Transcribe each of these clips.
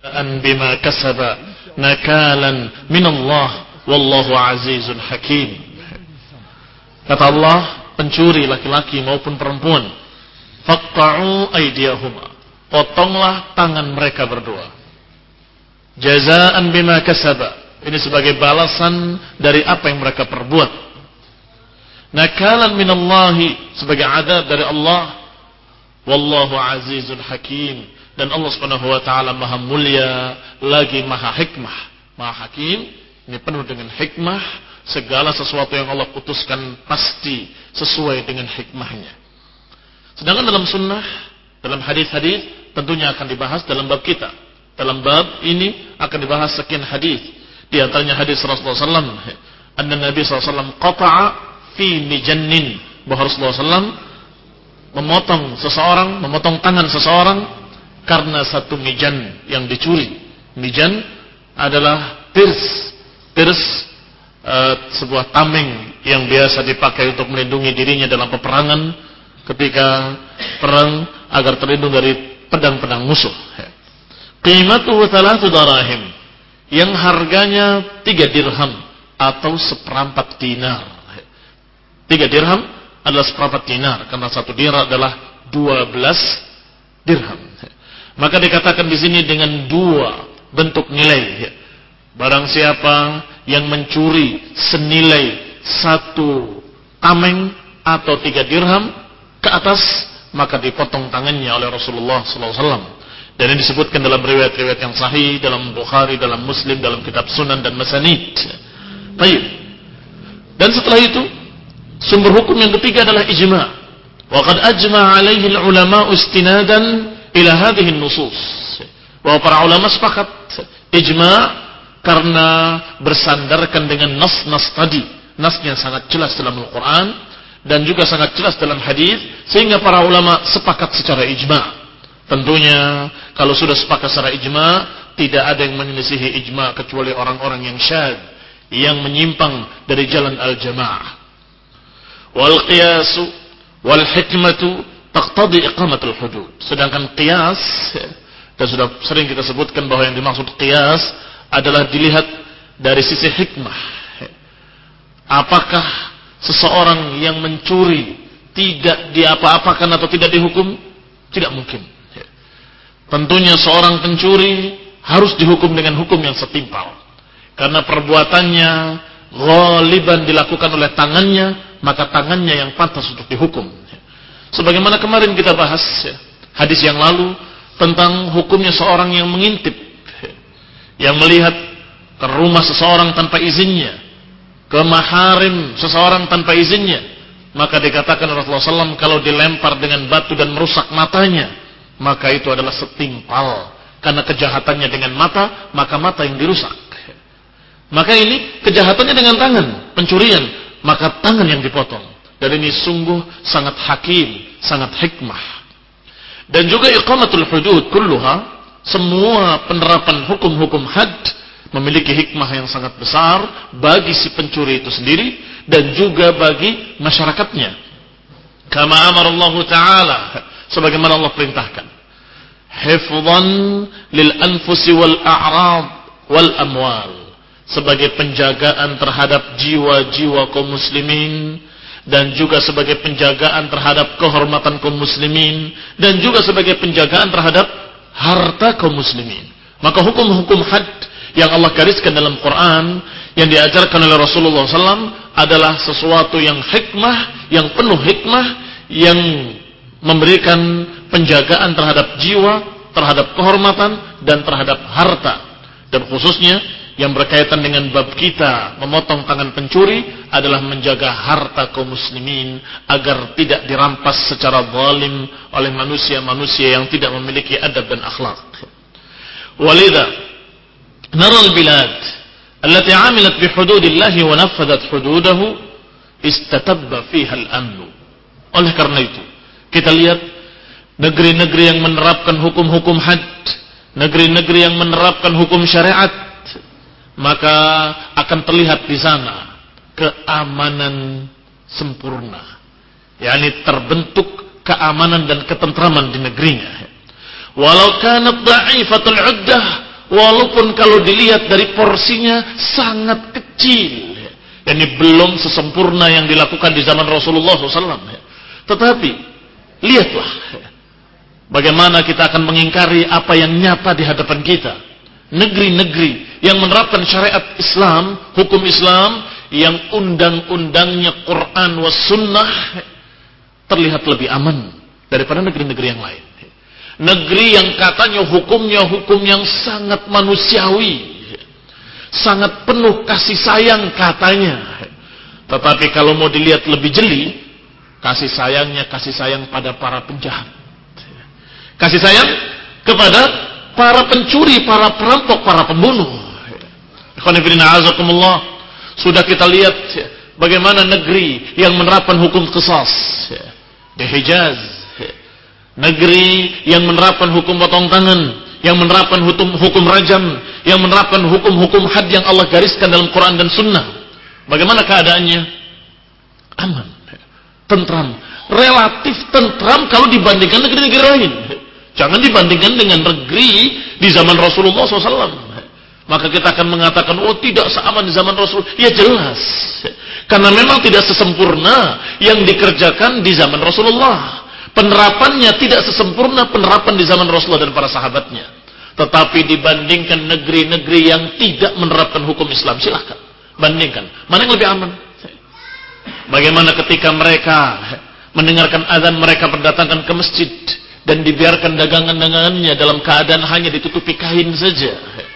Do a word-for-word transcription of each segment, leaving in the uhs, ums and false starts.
an bima kasaba nakalan min Allah wallahu azizun hakim. Kata Allah, pencuri laki-laki maupun perempuan, faqta'u aydiyahuma, potonglah tangan mereka berdua. Jazaan bima kasaba, ini sebagai balasan dari apa yang mereka perbuat. Nakalan minallahi, sebagai adab dari Allah. Wallahu azizun hakim, dan Allah Subhanahu wa taala Maha mulia lagi Maha hikmah. Maha hakim, ini penuh dengan hikmah, segala sesuatu yang Allah putuskan pasti sesuai dengan hikmahnya. Sedangkan dalam sunnah, dalam hadis-hadis tentunya akan dibahas dalam bab kita. Dalam bab ini akan dibahas sekian hadis. Di antaranya hadis Rasulullah sallallahu alaihi wasallam, anna Nabi sallallahu alaihi wasallam qata'a fi mijannin, bahwa Rasulullah sallallahu alaihi wasallam memotong seseorang, memotong tangan seseorang karena satu mijan yang dicuri. Mijan adalah tirs, tirs uh, sebuah tameng yang biasa dipakai untuk melindungi dirinya dalam peperangan ketika perang agar terlindung dari pedang-pedang musuh. Qimatuhu thalathu darahim, yang harganya tiga dirham atau seperempat dinar. Tiga dirham adalah seperempat dinar, karena satu dinar adalah dua belas dirham. Maka dikatakan di sini dengan dua bentuk nilai. Barang siapa yang mencuri senilai satu tameng atau tiga dirham ke atas, maka dipotong tangannya oleh Rasulullah sallallahu alaihi wasallam. Dan ini disebutkan dalam riwayat-riwayat yang sahih, dalam Bukhari, dalam Muslim, dalam kitab Sunan dan Masanid. Baik. Dan setelah itu, sumber hukum yang ketiga adalah ijma'. Wa qad ajma'a 'alaihi al-ulama istinadan ila hadhihi an-nusus. Bahwa para ulama sepakat ijma' karena bersandarkan dengan nas-nas tadi. Nasnya sangat jelas dalam Al-Qur'an dan juga sangat jelas dalam hadis, sehingga para ulama sepakat secara ijma'. Tentunya kalau sudah sepakat secara ijma', tidak ada yang menyelisihi ijma' kecuali orang-orang yang syadz, yang menyimpang dari jalan al-jamaah. Wal qiyasu wal hikmatu taqtadi iqamatul hudud. Sedangkan qiyas, dan sudah sering kita sebutkan bahwa yang dimaksud qiyas adalah dilihat dari sisi hikmah. Apakah seseorang yang mencuri tidak diapa-apakan atau tidak dihukum? Tidak mungkin. Tentunya seorang pencuri harus dihukum dengan hukum yang setimpal, karena perbuatannya ghaliban dilakukan oleh tangannya, maka tangannya yang pantas untuk dihukum. Sebagaimana kemarin kita bahas hadis yang lalu tentang hukumnya seorang yang mengintip, yang melihat ke rumah seseorang tanpa izinnya, ke maharim seseorang tanpa izinnya, maka dikatakan Rasulullah sallallahu alaihi wasallam kalau dilempar dengan batu dan merusak matanya, maka itu adalah setimpal, karena kejahatannya dengan mata, maka mata yang dirusak. Maka ini kejahatannya dengan tangan, pencurian, maka tangan yang dipotong. Dan ini sungguh sangat hakim, sangat hikmah. Dan juga iqamatul hudud kulluha, semua penerapan hukum-hukum had memiliki hikmah yang sangat besar bagi si pencuri itu sendiri dan juga bagi masyarakatnya. Kama amarallahu ta'ala, sebagaimana Allah perintahkan, hifdhan lil anfusi wal a'rad wal amwal, sebagai penjagaan terhadap jiwa-jiwa kaum muslimin, dan juga sebagai penjagaan terhadap kehormatan kaum muslimin, dan juga sebagai penjagaan terhadap harta kaum muslimin. Maka hukum-hukum had yang Allah gariskan dalam Quran, yang diajarkan oleh Rasulullah sallallahu alaihi wasallam, adalah sesuatu yang hikmah, yang penuh hikmah, yang memberikan penjagaan terhadap jiwa, terhadap kehormatan, dan terhadap harta. Dan khususnya yang berkaitan dengan bab kita memotong tangan pencuri adalah menjaga harta kaum muslimin agar tidak dirampas secara zalim oleh manusia-manusia yang tidak memiliki adab dan akhlak. Walidha nara al-bilad allati 'amilat bi hududillahi wa nafadhat hududahu istatabba fiha al-amn. Oleh karena itu, kita lihat negeri-negeri yang menerapkan hukum-hukum had, negeri-negeri yang menerapkan hukum syariat, maka akan terlihat di sana keamanan sempurna, yakni terbentuk keamanan dan ketentraman di negerinya. Walau kanat dha'ifatul 'uddah walaupun kalau dilihat dari porsinya sangat kecil. Ini belum sesempurna yang dilakukan di zaman Rasulullah shallallahu alaihi wasallam. Tetapi lihatlah bagaimana kita akan mengingkari apa yang nyata di hadapan kita. Negeri-negeri yang menerapkan syariat Islam, hukum Islam, yang undang-undangnya Quran was sunnah, terlihat lebih aman daripada negeri-negeri yang lain. Negeri yang katanya hukumnya hukum yang sangat manusiawi, sangat penuh kasih sayang katanya. Tetapi kalau mau dilihat lebih jeli, kasih sayangnya kasih sayang pada para penjahat, kasih sayang kepada para pencuri, para perampok, para pembunuh. Sudah kita lihat bagaimana negeri yang menerapkan hukum qisas di Hijaz, negeri yang menerapkan hukum potong tangan, yang menerapkan hukum hukum rajam, yang menerapkan hukum-hukum had yang Allah gariskan dalam Quran dan Sunnah. Bagaimana keadaannya? Aman, tentram, relatif tentram kalau dibandingkan negeri-negeri lain. Jangan dibandingkan dengan negeri di zaman Rasulullah shallallahu alaihi wasallam. Maka kita akan mengatakan, oh tidak seaman di zaman Rasul. Ya jelas, karena memang tidak sesempurna yang dikerjakan di zaman Rasulullah. Penerapannya tidak sesempurna penerapan di zaman Rasulullah dan para sahabatnya. Tetapi dibandingkan negeri-negeri yang tidak menerapkan hukum Islam, silahkan bandingkan, mana yang lebih aman. Bagaimana ketika mereka mendengarkan azan, mereka berdatangan ke masjid dan dibiarkan dagangan-dagangannya dalam keadaan hanya ditutupi kain saja,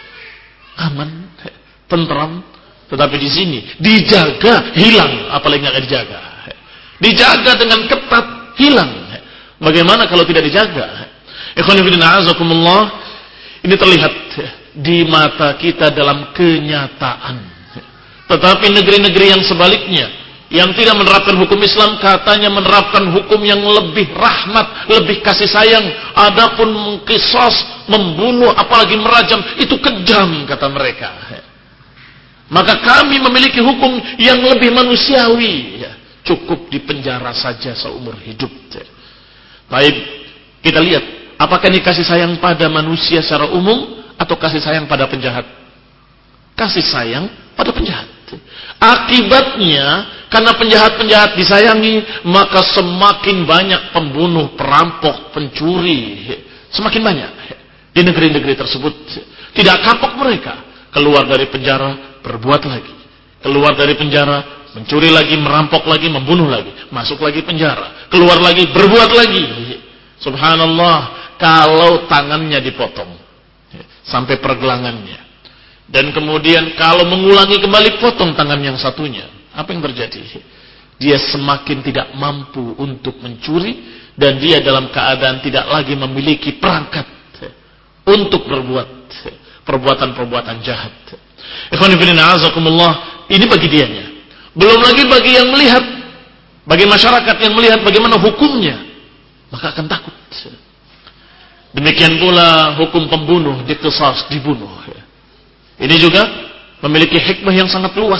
aman, tentram. Tetapi di sini dijaga, hilang, apalagi nggak dijaga. Dijaga dengan ketat, hilang. Bagaimana kalau tidak dijaga? Ikhwan fillah azakumullah, ini terlihat di mata kita dalam kenyataan. Tetapi negeri-negeri yang sebaliknya, yang tidak menerapkan hukum Islam, katanya menerapkan hukum yang lebih rahmat, lebih kasih sayang. Adapun mengqisas, membunuh, apalagi merajam, itu kejam kata mereka. Maka kami memiliki hukum yang lebih manusiawi, cukup dipenjara saja seumur hidup. Baik, kita lihat apakah ini kasih sayang pada manusia secara umum atau kasih sayang pada penjahat? Kasih sayang pada penjahat. Akibatnya, karena penjahat-penjahat disayangi, maka semakin banyak pembunuh, perampok, pencuri, semakin banyak di negeri-negeri tersebut. Tidak kapok mereka, keluar dari penjara berbuat lagi, keluar dari penjara mencuri lagi, merampok lagi, membunuh lagi, masuk lagi penjara, keluar lagi, berbuat lagi. Subhanallah, kalau tangannya dipotong sampai pergelangannya, dan kemudian kalau mengulangi kembali potong tangan yang satunya, apa yang terjadi? Dia semakin tidak mampu untuk mencuri, dan dia dalam keadaan tidak lagi memiliki perangkat untuk berbuat perbuatan-perbuatan jahat. Ikhwan fillah azakumullah, ini bagi dianya. Belum lagi bagi yang melihat, bagi masyarakat yang melihat bagaimana hukumnya, maka akan takut. Demikian pula hukum pembunuh, diqisas, dibunuh. Ini juga memiliki hikmah yang sangat luas.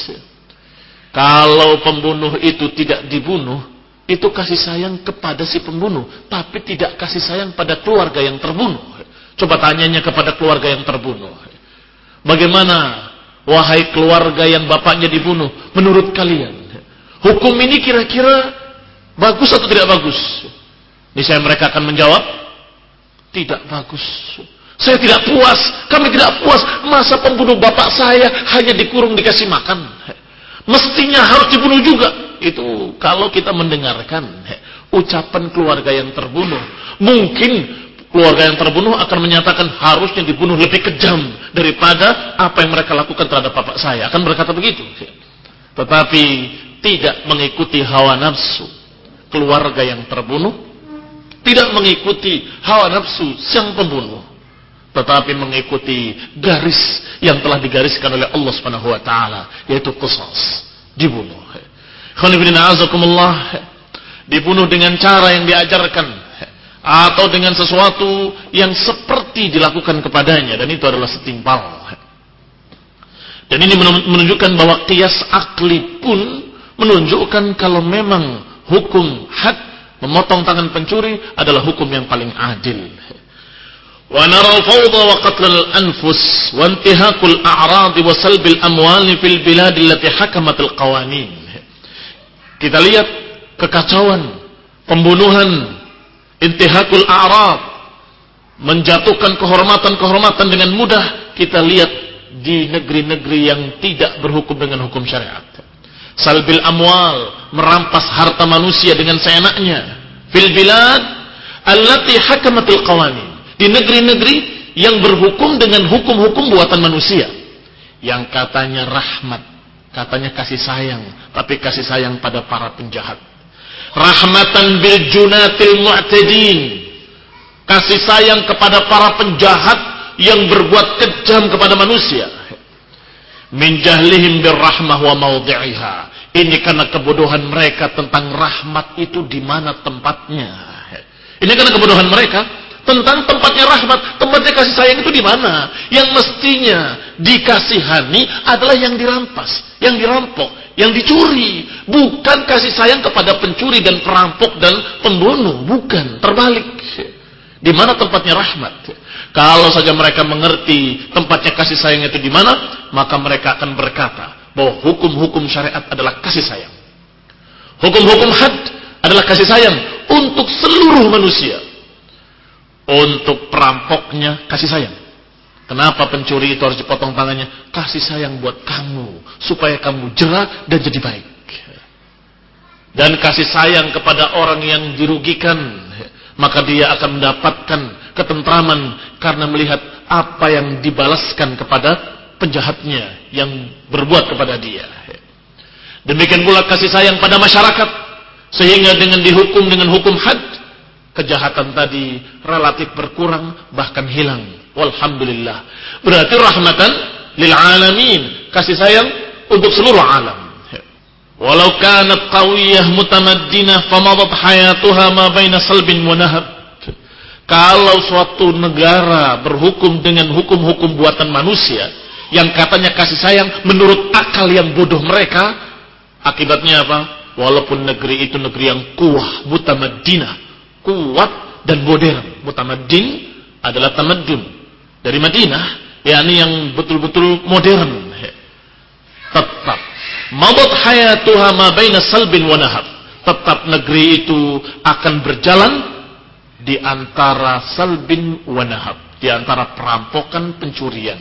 Kalau pembunuh itu tidak dibunuh, itu kasih sayang kepada si pembunuh, tapi tidak kasih sayang pada keluarga yang terbunuh. Coba tanyanya kepada keluarga yang terbunuh, bagaimana, wahai keluarga yang bapaknya dibunuh, menurut kalian hukum ini kira-kira bagus atau tidak bagus? Niscaya mereka akan menjawab, tidak bagus. Saya tidak puas, kami tidak puas. Masa pembunuh bapak saya hanya dikurung dikasih makan? Mestinya harus dibunuh juga. Itu kalau kita mendengarkan ucapan keluarga yang terbunuh. Mungkin keluarga yang terbunuh akan menyatakan harusnya dibunuh lebih kejam daripada apa yang mereka lakukan terhadap bapak saya. Akan berkata begitu. Tetapi tidak mengikuti hawa nafsu keluarga yang terbunuh, tidak mengikuti hawa nafsu sang pembunuh, tetapi mengikuti garis yang telah digariskan oleh Allah Subhanahu wa taala, yaitu qisas, dibunuh. Khonibina azakumullah, dibunuh dengan cara yang diajarkan atau dengan sesuatu yang seperti dilakukan kepadanya, dan itu adalah setimpal. Dan ini menunjukkan bahwa qiyas akli pun menunjukkan kalau memang hukum had, memotong tangan pencuri, adalah hukum yang paling adil. Wa nara al-fawda wa qatl al-anfus wa intihakul a'rad wa salbil amwali fil bilad allati hakamat al-qawanin. Kita lihat kekacauan, pembunuhan, intihakul a'rad, menjatuhkan kehormatan-kehormatan dengan mudah. Kita lihat di negeri-negeri yang tidak berhukum dengan hukum syariat. Salbil amwal, merampas harta manusia dengan seenaknya. Fil bilad allati hakamatil qawanin, di negeri-negeri yang berhukum dengan hukum-hukum buatan manusia, yang katanya rahmat, katanya kasih sayang, tapi kasih sayang pada para penjahat. Rahmatan bil junatil mu'tadin, kasih sayang kepada para penjahat yang berbuat kejam kepada manusia. Min jahlihim birrahmah wa mawdi'iha, ini karena kebodohan mereka tentang rahmat itu di mana tempatnya. Ini karena kebodohan mereka tentang tempatnya rahmat, tempatnya kasih sayang itu di mana. Yang mestinya dikasihani adalah yang dirampas, yang dirampok, yang dicuri. Bukan kasih sayang kepada pencuri dan perampok dan pembunuh. Bukan, terbalik. Di mana tempatnya rahmat? Kalau saja mereka mengerti tempatnya kasih sayang itu di mana, maka mereka akan berkata bahwa hukum-hukum syariat adalah kasih sayang. Hukum-hukum had adalah kasih sayang untuk seluruh manusia. Untuk perampoknya kasih sayang. Kenapa pencuri itu harus dipotong tangannya? Kasih sayang buat kamu, supaya kamu jerah dan jadi baik. Dan kasih sayang kepada orang yang dirugikan, maka dia akan mendapatkan ketentraman karena melihat apa yang dibalaskan kepada penjahatnya yang berbuat kepada dia. Demikian pula kasih sayang pada masyarakat, sehingga dengan dihukum dengan hukum had, kejahatan tadi relatif berkurang, bahkan hilang. Walhamdulillah. Berarti rahmatan lil alamin, kasih sayang untuk seluruh alam. Walau kanat qawiyah mutamaddinah famadat hayatuha ma baina salbin wa nahab. Kalau suatu negara berhukum dengan hukum-hukum buatan manusia yang katanya kasih sayang menurut akal yang bodoh mereka, akibatnya apa? Walaupun negeri itu negeri yang kuah, mutamaddinah, kuat dan modern. Mutamaddin adalah tamaddun dari Madinah, yakni yang betul-betul modern. Tetap madat hayatuha ma baina salbin wa nahab, tetap negeri itu akan berjalan di antara salbin wa nahab, di antara perampokan, pencurian.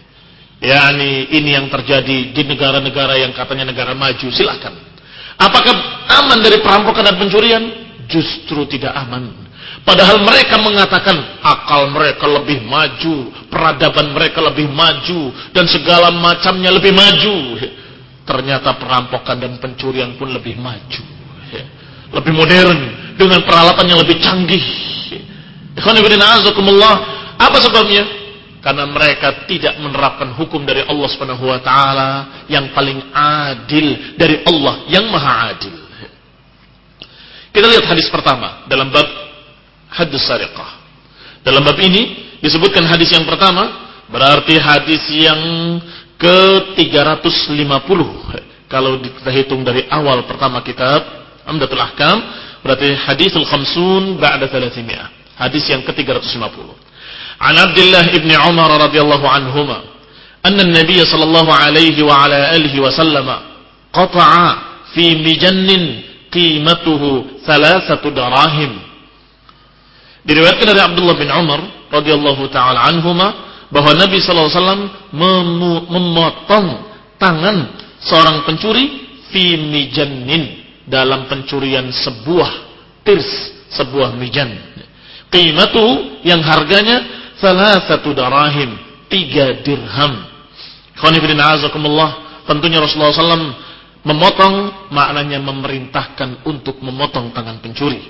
Yakni ini yang terjadi di negara-negara yang katanya negara maju. Silakan. Apakah aman dari perampokan dan pencurian? Justru tidak aman. Padahal mereka mengatakan akal mereka lebih maju, peradaban mereka lebih maju, dan segala macamnya lebih maju. Ternyata perampokan dan pencurian pun lebih maju, lebih modern, dengan peralatan yang lebih canggih. Apa sebabnya? Karena mereka tidak menerapkan hukum dari Allah Subhanahu wa taala yang paling adil dari Allah yang Maha Adil. Kita lihat hadis pertama dalam bab hadis sariqah. Dalam bab ini disebutkan hadis yang pertama, berarti hadis yang ke tiga ratus lima puluh. Kalau kita hitung dari awal pertama kitab Umdatul Ahkam, berarti hadisul khamsun ba'da thalathimi'ah. Hadis yang ke tiga ratus lima puluh. An Abdullah ibn Umar radhiyallahu anhuma, anna an-nabiy sallallahu alaihi wa ala alihi wa sallama qata'a fi mijannin qimatuhu thalathatu darahim. Diriwayatkan dari Abdullah bin Umar radhiyallahu taala anhuma bahwa Nabi sallallahu alaihi wasallam memotong tangan seorang pencuri fi mijannin, dalam pencurian sebuah tirs, sebuah mijan. Qimatuhu, yang harganya thalathatu darahim, tiga dirham. Khonifidin azakumullah, tentunya Rasulullah sallallahu alaihi wasallam memotong, maknanya memerintahkan untuk memotong tangan pencuri.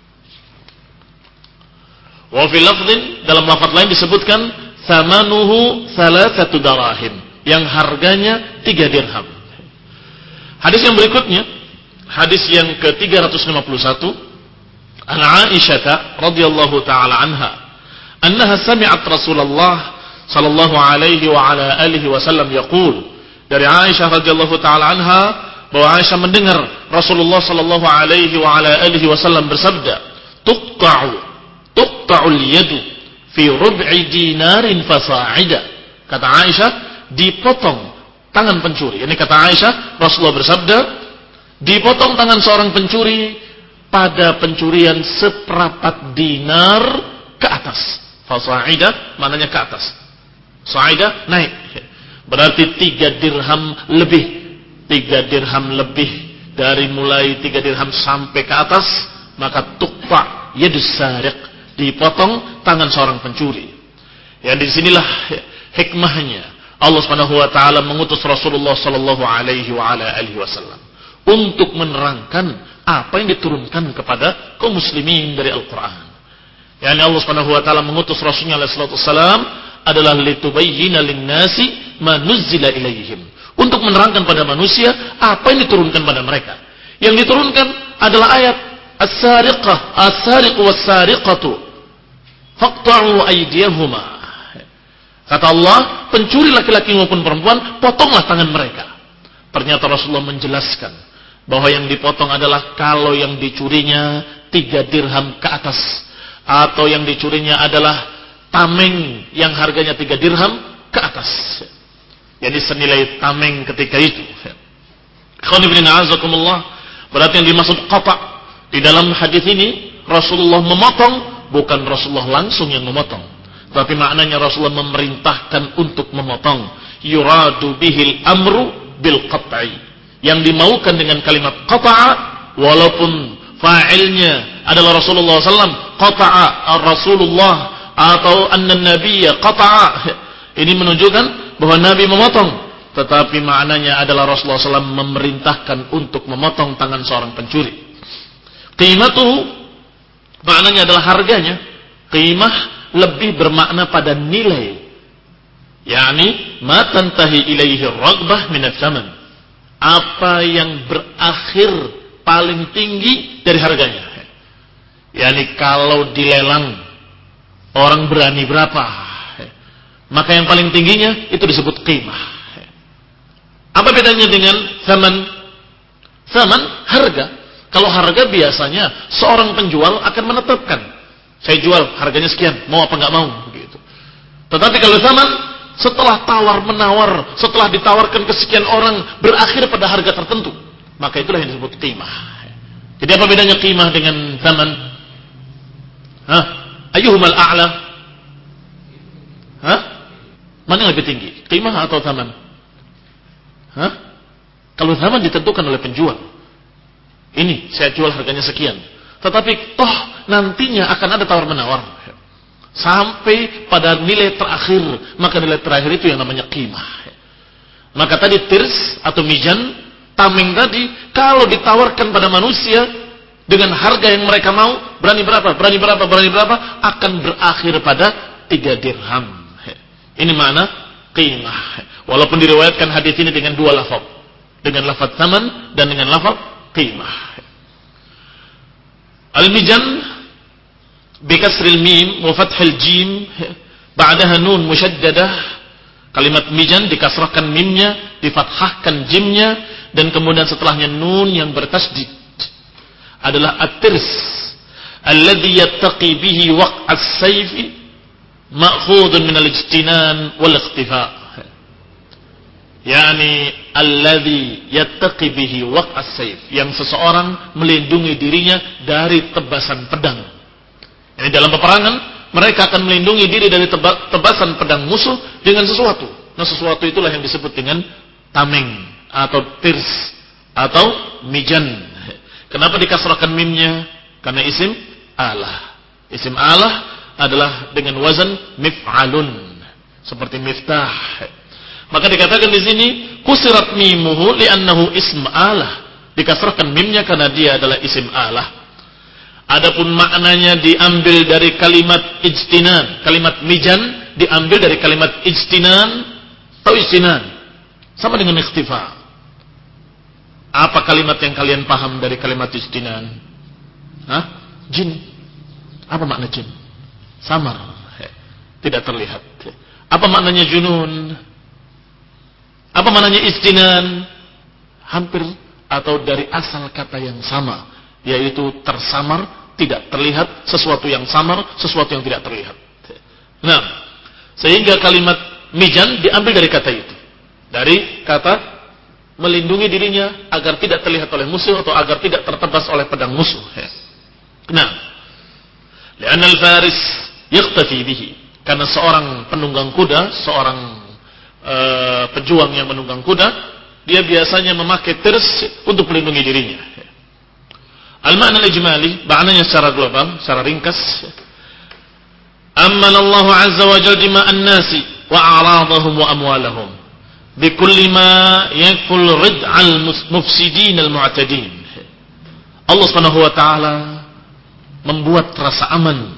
Wa fi lafdhin, dalam lafaz lain disebutkan thamanuhu thalathatu darahim, yang harganya tiga dirham. Hadis yang berikutnya, hadis yang ke tiga ratus lima puluh satu, an Aisyah radhiyallahu taala anha, annaha sami'at Rasulullah sallallahu alaihi wa ala alihi wasallam yaqul. Dari Aisyah radhiyallahu taala anha bahwa Aisyah mendengar Rasulullah sallallahu alaihi wa ala alihi wasallam bersabda, tuqta'u tuqta'ul yadu fi rub'i dinarin fasa'ida. Kata Aisyah, dipotong tangan pencuri. Ini kata Aisyah, Rasulullah bersabda, dipotong tangan seorang pencuri pada pencurian seperempat dinar ke atas. Fasa'ida maknanya ke atas. Sa'ida naik. Berarti tiga dirham lebih. Tiga dirham lebih dari mulai tiga dirham sampai ke atas, maka tuqta yadus sariq, dipotong tangan seorang pencuri. Ya, di sinilah hikmahnya Allah Subhanahu wa taala mengutus Rasulullah sallallahu alaihi wa ala alihi wasallam untuk menerangkan apa yang diturunkan kepada kaum muslimin dari Al-Qur'an. Yani Allah Subhanahu wa taala mengutus Rasulnya alaihi salatu wasallam adalah litubayyina lin-nasi ma nuzzila ilaihim, untuk menerangkan pada manusia apa yang diturunkan pada mereka. Yang diturunkan adalah ayat as-sariqah, as-sariqu was-sariqatu faqta'u aydiyahuma. Kata Allah, pencuri laki-laki maupun perempuan, potonglah tangan mereka. Ternyata Rasulullah menjelaskan bahwa yang dipotong adalah kalau yang dicurinya tiga dirham ke atas, atau yang dicurinya adalah tameng yang harganya tiga dirham ke atas. Jadi senilai tameng ketika itu. Berarti yang dimaksud qata' di dalam hadis ini, Rasulullah memotong, bukan Rasulullah langsung yang memotong, tapi maknanya Rasulullah memerintahkan untuk memotong. Yuradu bihil amru bil qat'i. Yang dimaukan dengan kalimat qata'a, walaupun fa'ilnya adalah Rasulullah sallallahu alaihi wasallam, qata'a ar-Rasulullah atau anna-nabiyya qata'a, ini menunjukkan bahwa Nabi memotong, tetapi maknanya adalah Rasulullah sallallahu alaihi wasallam memerintahkan untuk memotong tangan seorang pencuri. Qimatuhu maknanya adalah harganya. Qimah lebih bermakna pada nilai, yakni ma tantahi ilaihi raghbah min ats-tsaman, apa yang berakhir paling tinggi dari harganya. Yakni kalau dilelang orang berani berapa, maka yang paling tingginya itu disebut qimah. Apa bedanya dengan zaman? Zaman harga. Kalau harga biasanya seorang penjual akan menetapkan, saya jual harganya sekian, mau apa nggak mau, begitu. Tetapi kalau zaman, setelah tawar menawar, setelah ditawarkan ke sekian orang, berakhir pada harga tertentu, maka itulah yang disebut qimah. Jadi apa bedanya qimah dengan zaman? Hah? Ayyuhumal a'la? Hah? Mana yang lebih tinggi? Qimah atau zaman? Hah? Kalau zaman ditentukan oleh penjual. Ini saya jual harganya sekian. Tetapi toh nantinya akan ada tawar-menawar sampai pada nilai terakhir. Maka nilai terakhir itu yang namanya qimah. Maka tadi tirs atau mijan, tameng tadi, kalau ditawarkan pada manusia dengan harga yang mereka mau, berani berapa, berani berapa, berani berapa, akan berakhir pada tiga dirham. Ini makna qimah. Walaupun diriwayatkan hadis ini dengan dua lafaz, dengan lafaz taman dan dengan lafaz qimah. Al-mijan bikasril mim wa fathil jim ba'daha nun musyaddadah. Kalimat mijan dikasrahkan mimnya, difathahkan jimnya, dan kemudian setelahnya nun yang bertasdid. Adalah at-tirs alladhi yattaqi bihi waq'as sayfi ma'khudun min al-ijtinan wal ikhtifa. Yani alladhi yattaqi bihi waq'as sayf, yang seseorang melindungi dirinya dari tebasan pedang. Ini dalam peperangan mereka akan melindungi diri dari teba, tebasan pedang musuh dengan sesuatu. Nah, sesuatu itulah yang disebut dengan tameng atau tirs atau mijan. Kenapa dikasrahkan mimnya? Karena isim alah. Isim alah adalah dengan wazan mif'alun, seperti miftah. Maka dikatakan di sini kusirat mimuhu li'annahu ism alah. Dikasrahkan mimnya karena dia adalah isim alah. Adapun maknanya diambil dari kalimat ijtinan. Kalimat mijan diambil dari kalimat ijtinan atau ijtinan. Sama dengan ikhtifa. Apa kalimat yang kalian paham dari kalimat ijtinan? Hah? Jin. Apa makna jin? Samar. Tidak terlihat. Apa maknanya junun? Apa maknanya ijtinan? Hampir atau dari asal kata yang sama, yaitu tersamar, tidak terlihat, sesuatu yang samar, sesuatu yang tidak terlihat. Nah, sehingga kalimat mijan diambil dari kata itu. Dari kata melindungi dirinya agar tidak terlihat oleh musuh atau agar tidak tertebas oleh pedang musuh. Nah, li'anna al-faris yaqtafi bihi. Karena seorang penunggang kuda, seorang uh, pejuang yang menunggang kuda, dia biasanya memakai tirs untuk melindungi dirinya. Al-ma'na al-ijmali, maknanya secara global, secara ringkas. Amman Allah azza wa jalla dima'an nasi wa a'radahum wa amwalahum bikulli ma yakful rid'al mufsidin al-mu'tadin. Allah Subhanahu wa taala membuat rasa aman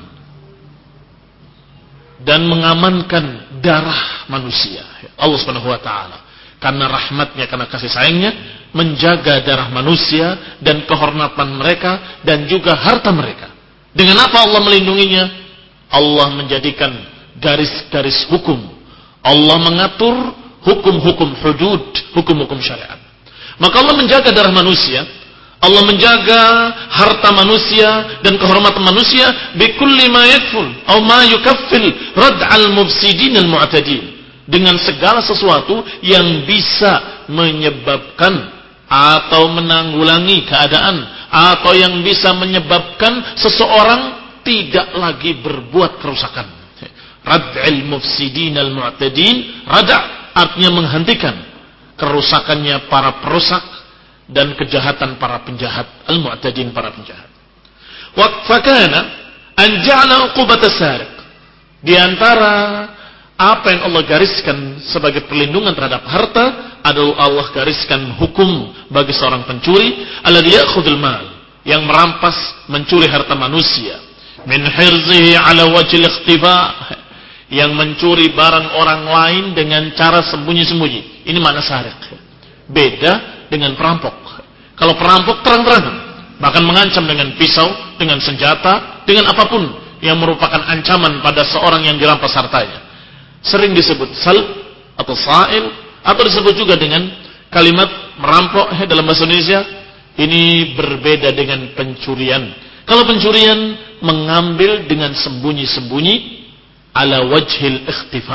dan mengamankan darah manusia. Allah Subhanahu wa taala karena rahmatnya, karena kasih sayangnya menjaga darah manusia dan kehormatan mereka dan juga harta mereka. Dengan apa Allah melindunginya? Allah menjadikan garis-garis hukum. Allah mengatur hukum-hukum hudud, hukum-hukum syariat. Maka Allah menjaga darah manusia, Allah menjaga harta manusia dan kehormatan manusia bikulli ma yakful atau ma yukaffil rad'al mufsidin al-mu'tadin, dengan segala sesuatu yang bisa menyebabkan atau menanggulangi keadaan atau yang bisa menyebabkan seseorang tidak lagi berbuat kerusakan. Rad'al mufsidin al-mu'tadin, rad' artinya menghentikan kerusakannya para perusak dan kejahatan para penjahat, al-mu'tadin para penjahat. Wa fakana an ja'ala uqubat as-sariq, di antara apa yang Allah gariskan sebagai perlindungan terhadap harta adalah Allah gariskan hukum bagi seorang pencuri alladhi ya'khudhul mal, yang merampas, mencuri harta manusia, min hirzihi ala wajhil ikhtifa, yang mencuri barang orang lain dengan cara sembunyi-sembunyi. Ini makna sariq. Beda dengan perampok. Kalau perampok terang-terangan, bahkan mengancam dengan pisau, dengan senjata, dengan apapun yang merupakan ancaman pada seorang yang dirampas hartanya. Sering disebut salb atau sa'il, atau disebut juga dengan kalimat merampok dalam bahasa Indonesia. Ini berbeda dengan pencurian. Kalau pencurian mengambil dengan sembunyi-sembunyi ala wajhil ikhtifa.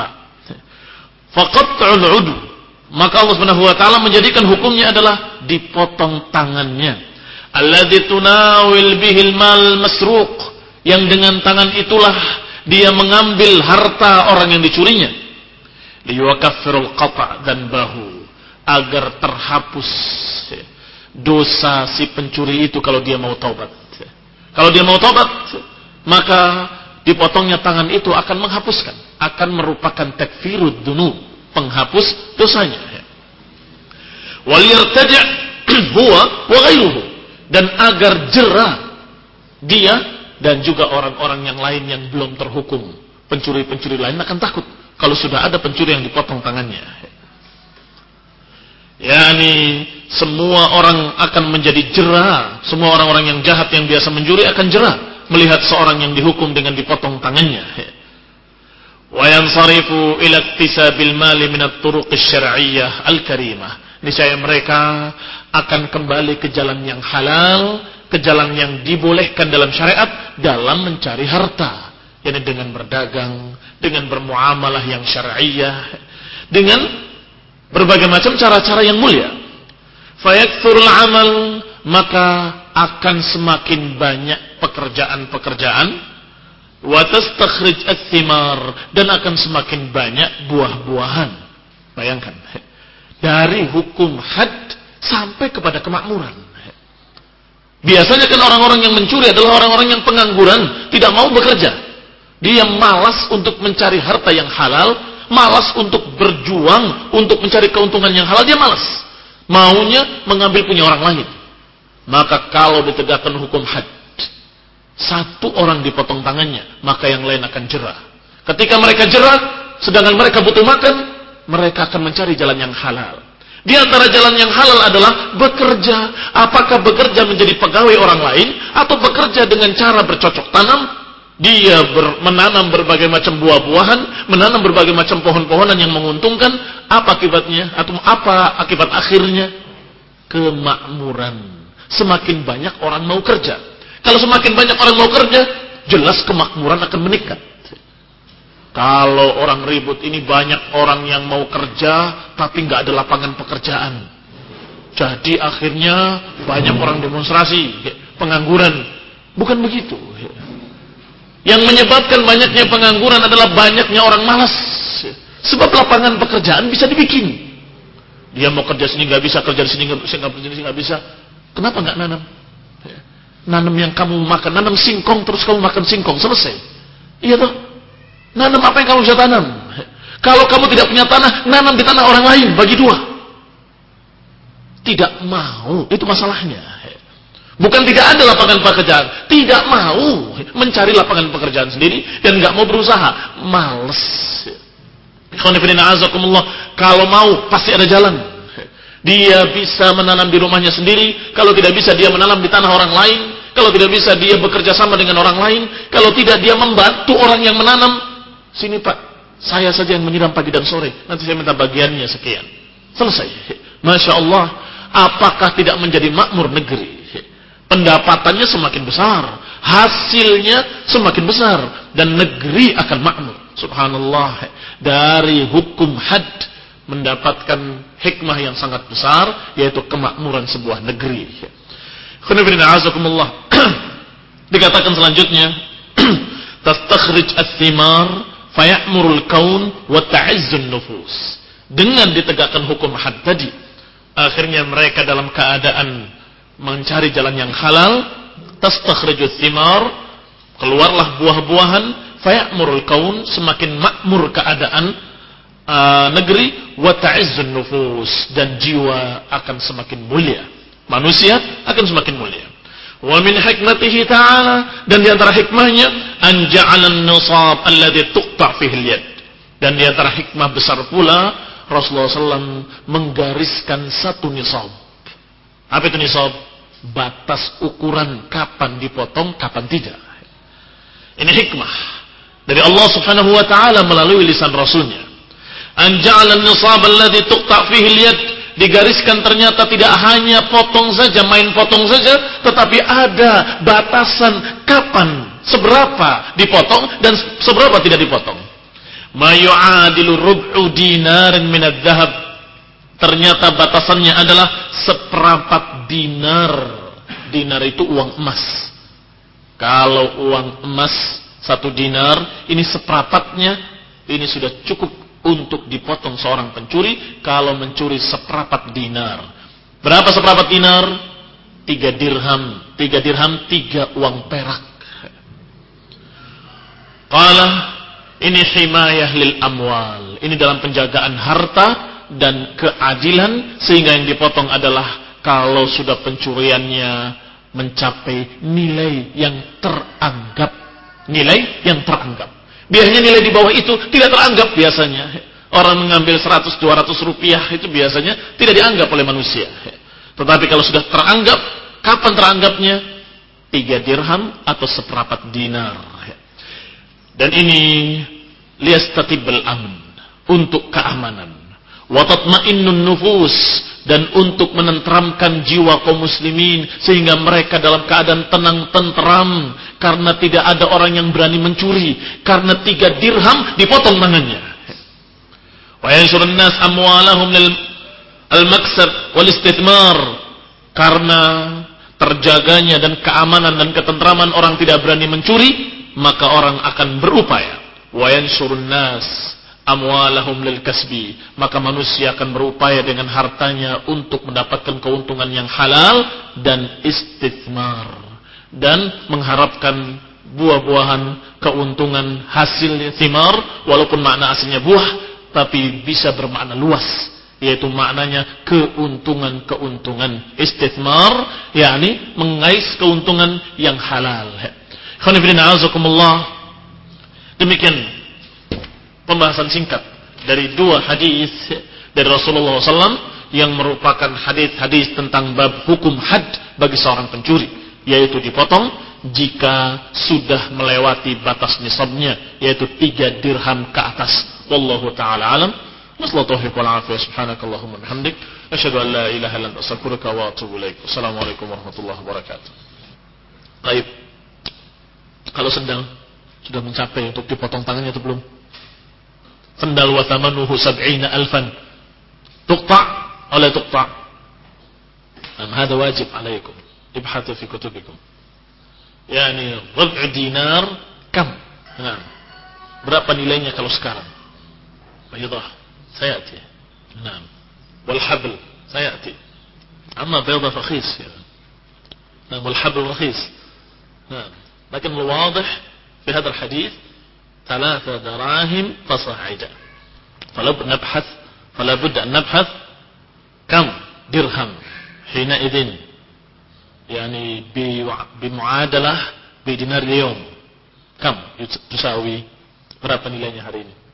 Faqat'ul 'udw, maka Allah Subhanahu wa taala menjadikan hukumnya adalah dipotong tangannya. Alladzi tunawil bihil mal masruq, yang dengan tangan itulah dia mengambil harta orang yang dicurinya. Liyukaffirul qata' dan bahu, agar terhapus dosa si pencuri itu kalau dia mau taubat. Kalau dia mau taubat, maka dipotongnya tangan itu akan menghapuskan, akan merupakan takfirud dunub, penghapus dosanya. Wal yartaji' huwa wa ghairuhu, dan agar jera dia dan juga orang-orang yang lain yang belum terhukum, pencuri-pencuri lain akan takut kalau sudah ada pencuri yang dipotong tangannya. Yani semua orang akan menjadi jera, semua orang-orang yang jahat yang biasa mencuri akan jera melihat seorang yang dihukum dengan dipotong tangannya. Wa yansarifu ila iktisabil mali min at-turuq asy-syar'iyyah al-karimah. Niscaya mereka akan kembali ke jalan yang halal, ke jalan yang dibolehkan dalam syariat dalam mencari harta, yakni dengan berdagang, dengan bermuamalah yang syar'iyyah, dengan berbagai macam cara-cara yang mulia. Fayakthurul amal, maka akan semakin banyak pekerjaan-pekerjaan. Wa tastakhrij ats-thimar, dan akan semakin banyak buah-buahan. Bayangkan, dari hukum had sampai kepada kemakmuran. Biasanya kan orang-orang yang mencuri adalah orang-orang yang pengangguran, tidak mau bekerja. Dia malas untuk mencari harta yang halal, malas untuk berjuang untuk mencari keuntungan yang halal, dia malas. Maunya mengambil punya orang lain. Maka kalau ditegakkan hukum had, satu orang dipotong tangannya, maka yang lain akan jera. Ketika mereka jera, sedangkan mereka butuh makan, mereka akan mencari jalan yang halal. Di antara jalan yang halal adalah bekerja. Apakah bekerja menjadi pegawai orang lain, atau bekerja dengan cara bercocok tanam? Dia ber, menanam berbagai macam buah-buahan, menanam berbagai macam pohon-pohonan yang menguntungkan. Apa akibatnya? Atau apa akibat akhirnya? Kemakmuran. Semakin banyak orang mau kerja. Kalau semakin banyak orang mau kerja, jelas kemakmuran akan meningkat. Kalau orang ribut ini banyak orang yang mau kerja tapi nggak ada lapangan pekerjaan. Jadi akhirnya banyak orang demonstrasi, pengangguran. Bukan begitu. Yang menyebabkan banyaknya pengangguran adalah banyaknya orang malas. Sebab lapangan pekerjaan bisa dibikin. Dia mau kerja sini nggak bisa, kerja di sini nggak bisa, kerja di sini nggak bisa. Kenapa nggak nanam? Nanam yang kamu makan, nanam singkong terus kamu makan singkong, selesai. Iya toh? Nanam apa yang kamu bisa tanam? Kalau kamu tidak punya tanah, nanam di tanah orang lain, bagi dua. Tidak mau, itu masalahnya. Bukan tidak ada lapangan pekerjaan, tidak mau mencari lapangan pekerjaan sendiri dan nggak mau berusaha, males. Kalau mau pasti ada jalan. Dia bisa menanam di rumahnya sendiri. Kalau tidak bisa dia menanam di tanah orang lain. Kalau tidak bisa dia bekerja sama dengan orang lain. Kalau tidak dia membantu orang yang menanam. Sini Pak, saya saja yang menyiram pagi dan sore. Nanti saya minta bagiannya sekian. Selesai. Masya Allah. Apakah tidak menjadi makmur negeri? Pendapatannya semakin besar, hasilnya semakin besar, dan negeri akan makmur. Subhanallah. Dari hukum had mendapatkan hikmah yang sangat besar, yaitu kemakmuran sebuah negeri. Dikatakan selanjutnya, tastakhrij ats-thimar faya'murul kaun wa ta'izzun nufus. Dengan ditegakkan hukum had tadi, akhirnya mereka dalam keadaan mencari jalan yang halal. Tastakhrij ats-thimar, keluarlah buah-buahan, faya'murul kaun, semakin makmur keadaan uh, negeri, wa ta'izzun nufus, dan jiwa akan semakin mulia, manusia akan semakin mulia. Wa min hikmatihi ta'ala, dan di antara hikmahnya, an ja'alan nisab alladhi tuqta' fihi al-yad, dan di antara hikmah besar pula Rasulullah sallallahu alaihi wasallam menggariskan satu nisab. Apa itu nisab? Batas ukuran kapan dipotong, kapan tidak. Ini hikmah dari Allah Subhanahu wa taala melalui lisan Rasulnya. An ja'ala an-nisab alladhi tuqta' fihi al-yad, digariskan ternyata tidak hanya potong saja, main potong saja, tetapi ada batasan kapan, seberapa dipotong dan seberapa tidak dipotong. Ma yu'adilu rub'u dinarin min adz-dzahab. Ternyata batasannya adalah seperempat dinar. Dinar itu uang emas. Kalau uang emas satu dinar, ini seperempatnya, ini sudah cukup untuk dipotong seorang pencuri kalau mencuri seperempat dinar. Berapa seperempat dinar? Tiga dirham. Tiga dirham, tiga uang perak. Qala, ini himayah lil amwal. Ini dalam penjagaan harta dan keadilan, sehingga yang dipotong adalah kalau sudah pencuriannya mencapai nilai yang teranggap. Nilai yang teranggap. Biasanya nilai di bawah itu tidak teranggap biasanya. Orang mengambil seratus dua ratus rupiah itu biasanya tidak dianggap oleh manusia. Tetapi kalau sudah teranggap, kapan teranggapnya? Tiga dirham atau seperempat dinar. Dan ini liyastatibal amn, untuk keamanan. Wa tatma'innun nufus, dan untuk menenteramkan jiwa kaum muslimin sehingga mereka dalam keadaan tenang tentram karena tidak ada orang yang berani mencuri, karena tiga dirham dipotong tangannya. Wa yanshurun nas amwalahum lil al-maksab wal istithmar, karena terjaganya dan keamanan dan ketentraman orang tidak berani mencuri, maka orang akan berupaya. Wa yanshurun nas amwalahum lil kasbi, maka manusia akan berupaya dengan hartanya untuk mendapatkan keuntungan yang halal dan istithmar, dan mengharapkan buah-buahan keuntungan hasil thimar, walaupun makna aslinya buah tapi bisa bermakna luas, yaitu maknanya keuntungan-keuntungan istithmar, yakni mengais keuntungan yang halal. Khonifidina azakumullah. Demikian pembahasan singkat dari dua hadis dari Rasulullah shallallahu alaihi wasallam yang merupakan hadis-hadis tentang bab hukum had bagi seorang pencuri, yaitu dipotong jika sudah melewati batas nisabnya, yaitu tiga dirham ke atas. Wallahu taala alam. Wassallallahu ala afiyah subhanakallahumma bihamdik asyhadu an la ilaha illa anta astaghfiruka wa atubu ilaik. Assalamualaikum warahmatullahi wabarakatuh. Baik. Kalau sedang sudah mencapai untuk dipotong tangannya atau belum? sendal wa thamanuhu sab'ina alfan. Tuqta' oleh tuqta'. Nah, hada wajib alaikum. Ibhatu fi kutubikum. Yani rub'u dinar kam? Nah, berapa nilainya kalau sekarang? Baydah sayati. Nah, wal habl sayati. Amma baydah rakhis ya. Nah, wal habl rakhis. Nah, lakin al-wadih fi hadha al-hadith ثلاثة دراهم فصاعدا. فلا بد نبحث فلا بد أن نبحث كم درهم حينئذ يعني بمعادلة بدينار اليوم كم تساوي berapa nilainya hari ini.